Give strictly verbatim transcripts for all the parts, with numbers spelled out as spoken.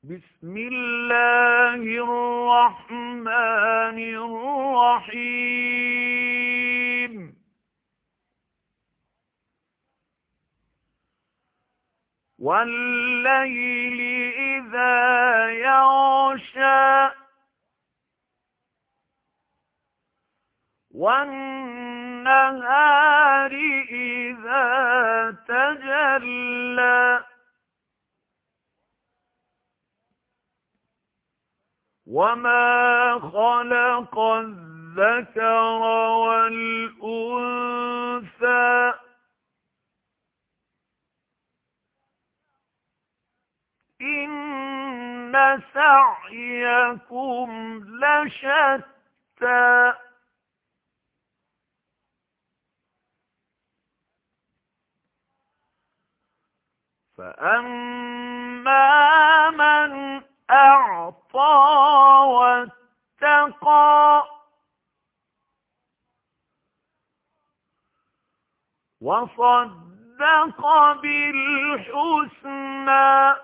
بسم الله الرحمن الرحيم والليل إذا يغشى والنهار إذا تجلى وما خلق الذكر والأنثى إن سعيكم لشتى فأما من أعطى واتقى وصدق بالحسنى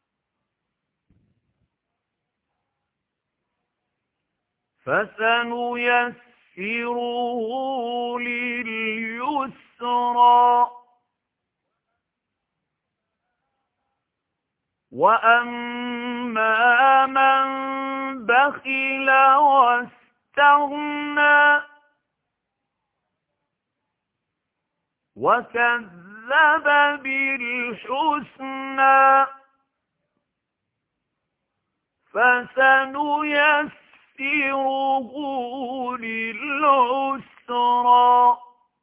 فسنيسره لليسرى وأما من بخل واستغنى وكذب بالحسنى فسنيسره للعسرى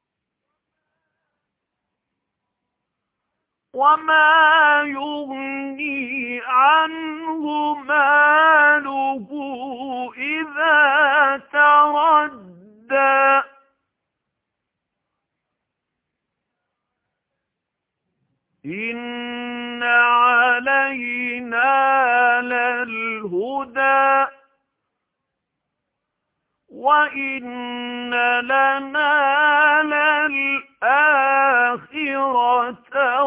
وما يغني عنه ماله إذا تردى إن علينا للهدى وإن لنا للآخرة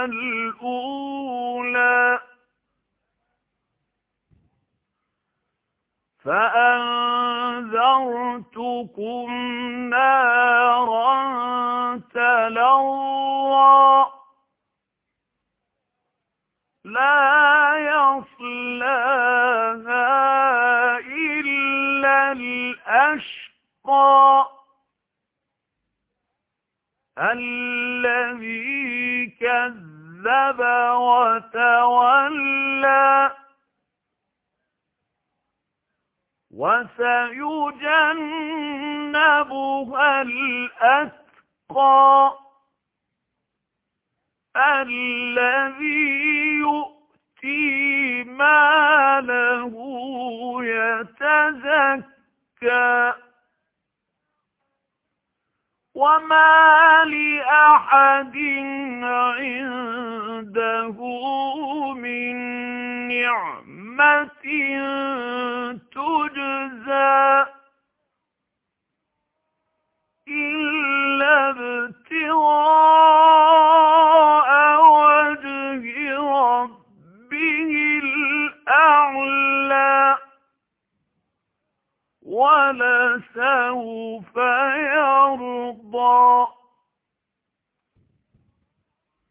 والأولى فأنذرتكم نارا تلظى لا يصلاها إلا الأشقى الذي كذب وتولى وسيجنبها الأتقى الذي يؤتي ماله يتزكى وما لأحد عنده من نعمة تجزى إلا ابتغاء وجه ربه الأعلى ولسوف يرضى